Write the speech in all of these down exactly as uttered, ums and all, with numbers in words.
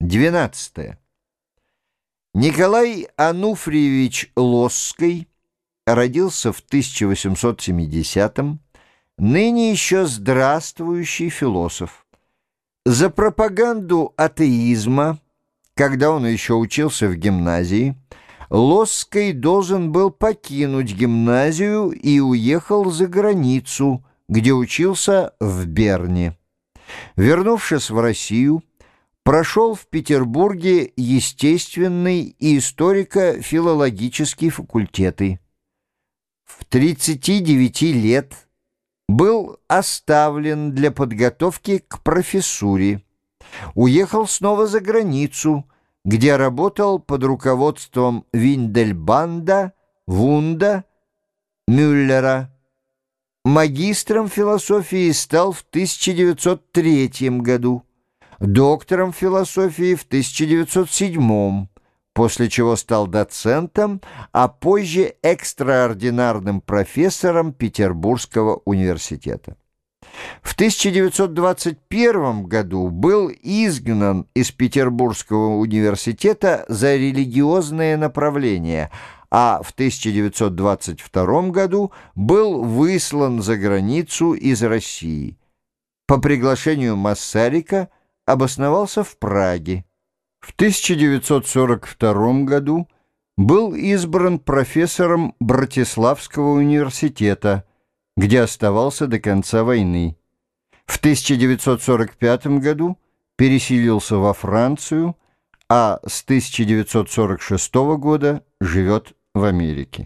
двенадцатое. Николай Ануфриевич Лосский родился в тысяча восемьсот семидесятом, ныне еще здравствующий философ. За пропаганду атеизма, когда он еще учился в гимназии, Лосский должен был покинуть гимназию и уехал за границу, где учился в Берне. Вернувшись в Россию, прошел в Петербурге естественный и историко-филологический факультеты. В тридцати девяти лет был оставлен для подготовки к профессуре. Уехал снова за границу, где работал под руководством Виндельбанда, Вунда, Мюллера. Магистром философии стал в тысяча девятьсот третьем году, доктором философии в тысяча девятьсот седьмом, после чего стал доцентом, а позже экстраординарным профессором Петербургского университета. В тысяча девятьсот двадцать первом году был изгнан из Петербургского университета за религиозное направление, а в тысяча девятьсот двадцать втором году был выслан за границу из России. По приглашению Массарика обосновался в Праге. В тысяча девятьсот сорок втором году был избран профессором Братиславского университета, где оставался до конца войны. В тысяча девятьсот сорок пятом году переселился во Францию, а с тысяча девятьсот сорок шестого года живет в Америке.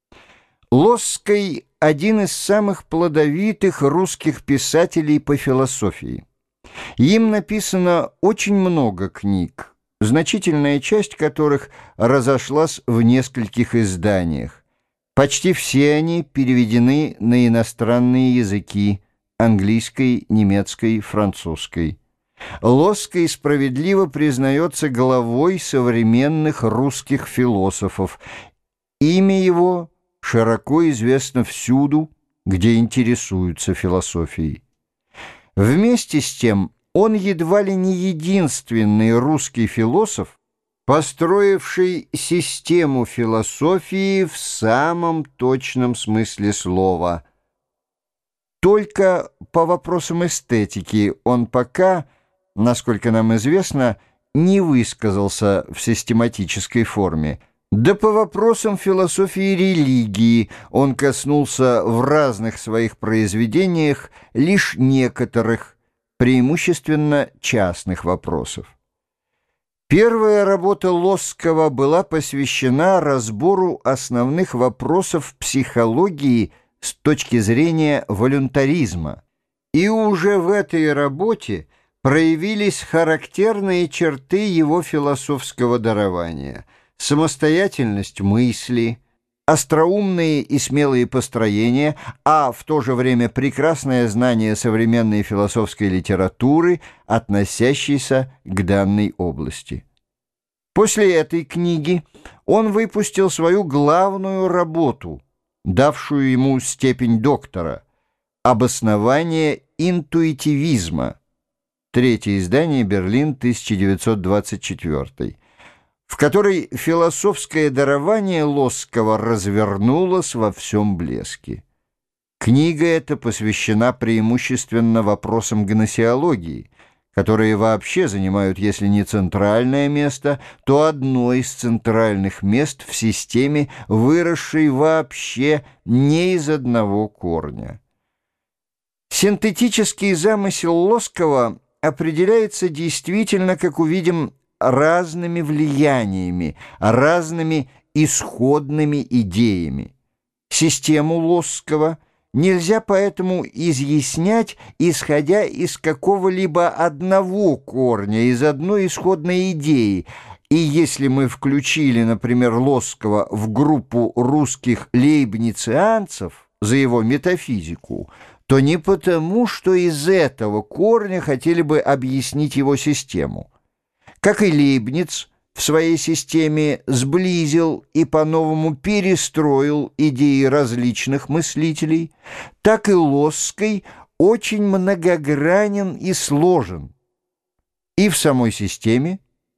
Лосский – один из самых плодовитых русских писателей по философии. Им написано очень много книг, значительная часть которых разошлась в нескольких изданиях. Почти все они переведены на иностранные языки – английской, немецкой, французской. Лосский справедливо признается главой современных русских философов. Имя его широко известно всюду, где интересуются философией. Вместе с тем, он едва ли не единственный русский философ, построивший систему философии в самом точном смысле слова. Только по вопросам эстетики он пока, насколько нам известно, не высказался в систематической форме. Да по вопросам философии религии он коснулся в разных своих произведениях лишь некоторых, преимущественно частных вопросов. Первая работа Лосского была посвящена разбору основных вопросов психологии с точки зрения волюнтаризма. И уже в этой работе проявились характерные черты его философского дарования: самостоятельность мысли, остроумные и смелые построения, а в то же время прекрасное знание современной философской литературы, относящейся к данной области. После этой книги он выпустил свою главную работу, давшую ему степень доктора, «Обоснование интуитивизма», третье издание, Берлин, тысяча девятьсот двадцать четвёртый, в которой философское дарование Лосского развернулось во всем блеске. Книга эта посвящена преимущественно вопросам гносеологии, которые вообще занимают, если не центральное место, то одно из центральных мест в системе, выросшей вообще не из одного корня. Синтетический замысел Лосского определяется действительно, как увидим, разными влияниями, разными исходными идеями. Систему Лосского нельзя поэтому изъяснять, исходя из какого-либо одного корня, из одной исходной идеи. И если мы включили, например, Лосского в группу русских лейбницианцев за его метафизику, то не потому, что из этого корня хотели бы объяснить его систему. Как и Лейбниц в своей системе сблизил и по-новому перестроил идеи различных мыслителей, так и Лосский очень многогранен и сложен и в самой системе,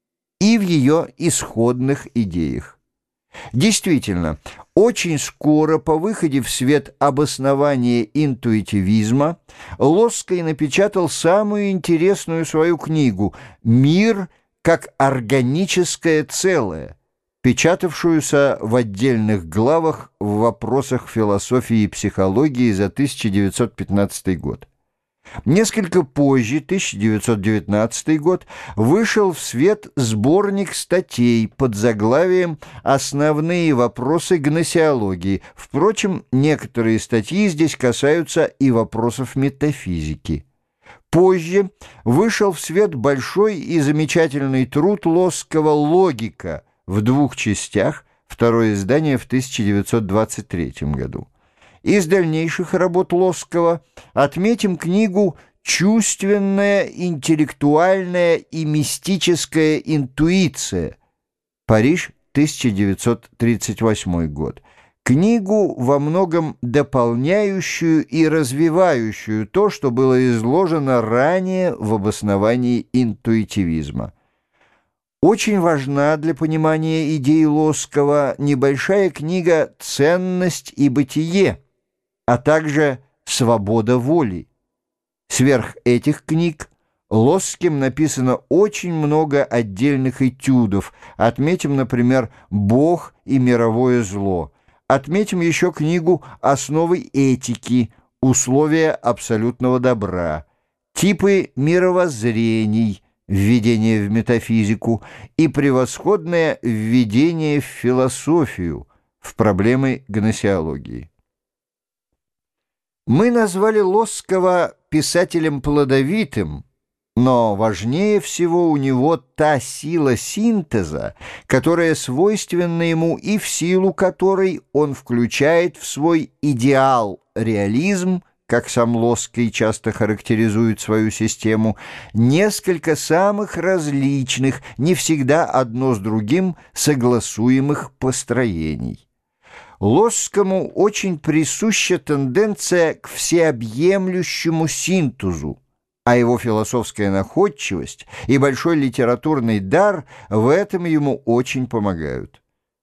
и в ее исходных идеях. Действительно, очень скоро по выходе в свет обоснования интуитивизма Лосский напечатал самую интересную свою книгу «Мир как органическое целое», печатавшуюся в отдельных главах в вопросах философии и психологии за тысяча девятьсот пятнадцатый год. Несколько позже, тысяча девятьсот девятнадцатый год, вышел в свет сборник статей под заглавием «Основные вопросы гносеологии». Впрочем, некоторые статьи здесь касаются и вопросов метафизики. Позже вышел в свет большой и замечательный труд Лосского «Логика» в двух частях, второе издание в тысяча девятьсот двадцать третьем году. Из дальнейших работ Лосского отметим книгу «Чувственная, интеллектуальная и мистическая интуиция. Париж, тысяча девятьсот тридцать восьмой год». Книгу, во многом дополняющую и развивающую то, что было изложено ранее в обосновании интуитивизма. Очень важна для понимания идей Лосского небольшая книга «Ценность и бытие», а также «Свобода воли». Сверх этих книг Лосским написано очень много отдельных этюдов. Отметим, например, «Бог и мировое зло». Отметим еще книгу «Основы этики. Условия абсолютного добра», «Типы мировоззрений. Введение в метафизику» и «Превосходное введение в философию. В проблемы гносеологии». Мы назвали Лосского писателем плодовитым, но важнее всего у него та сила синтеза, которая свойственна ему и в силу которой он включает в свой идеал реализм, как сам Лосский часто характеризует свою систему, несколько самых различных, не всегда одно с другим согласуемых построений. Лосскому очень присуща тенденция к всеобъемлющему синтезу, а его философская находчивость и большой литературный дар в этом ему очень помогают.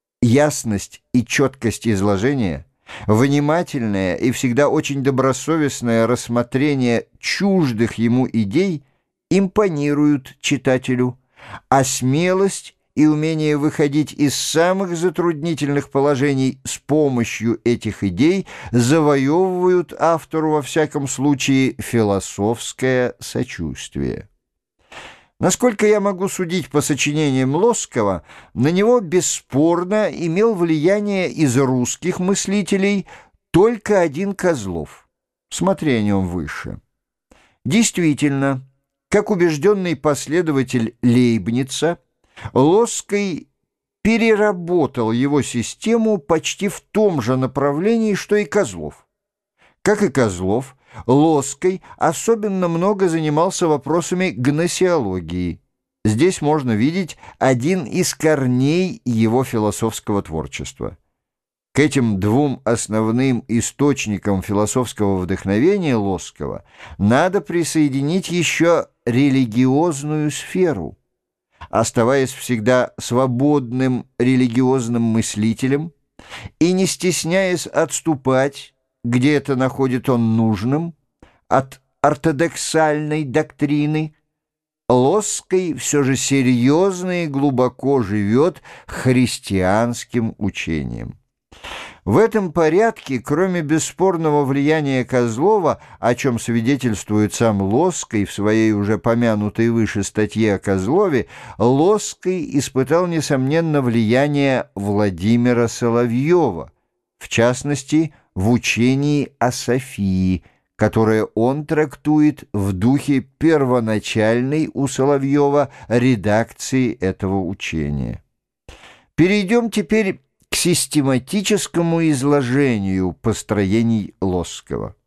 Ясность и четкость изложения, внимательное и всегда очень добросовестное рассмотрение чуждых ему идей импонируют читателю, а смелость и умение выходить из самых затруднительных положений с помощью этих идей завоевывают автору во всяком случае философское сочувствие. Насколько я могу судить по сочинениям Лосского, на него бесспорно имел влияние из русских мыслителей только один Козлов. Смотри о нем выше. Действительно, как убежденный последователь Лейбница, Лосский переработал его систему почти в том же направлении, что и Козлов. Как и Козлов, Лосский особенно много занимался вопросами гносеологии. Здесь можно видеть один из корней его философского творчества. К этим двум основным источникам философского вдохновения Лосского надо присоединить еще религиозную сферу. Оставаясь всегда свободным религиозным мыслителем и не стесняясь отступать, где это находит он нужным, от ортодоксальной доктрины, Лосский все же серьезно и глубоко живет христианским учением. В этом порядке, кроме бесспорного влияния Козлова, о чем свидетельствует сам Лосский в своей уже помянутой выше статье о Козлове, Лосский испытал, несомненно, влияние Владимира Соловьева, в частности, в учении о Софии, которое он трактует в духе первоначальной у Соловьева редакции этого учения. Перейдем теперь к систематическому изложению построений Лосского.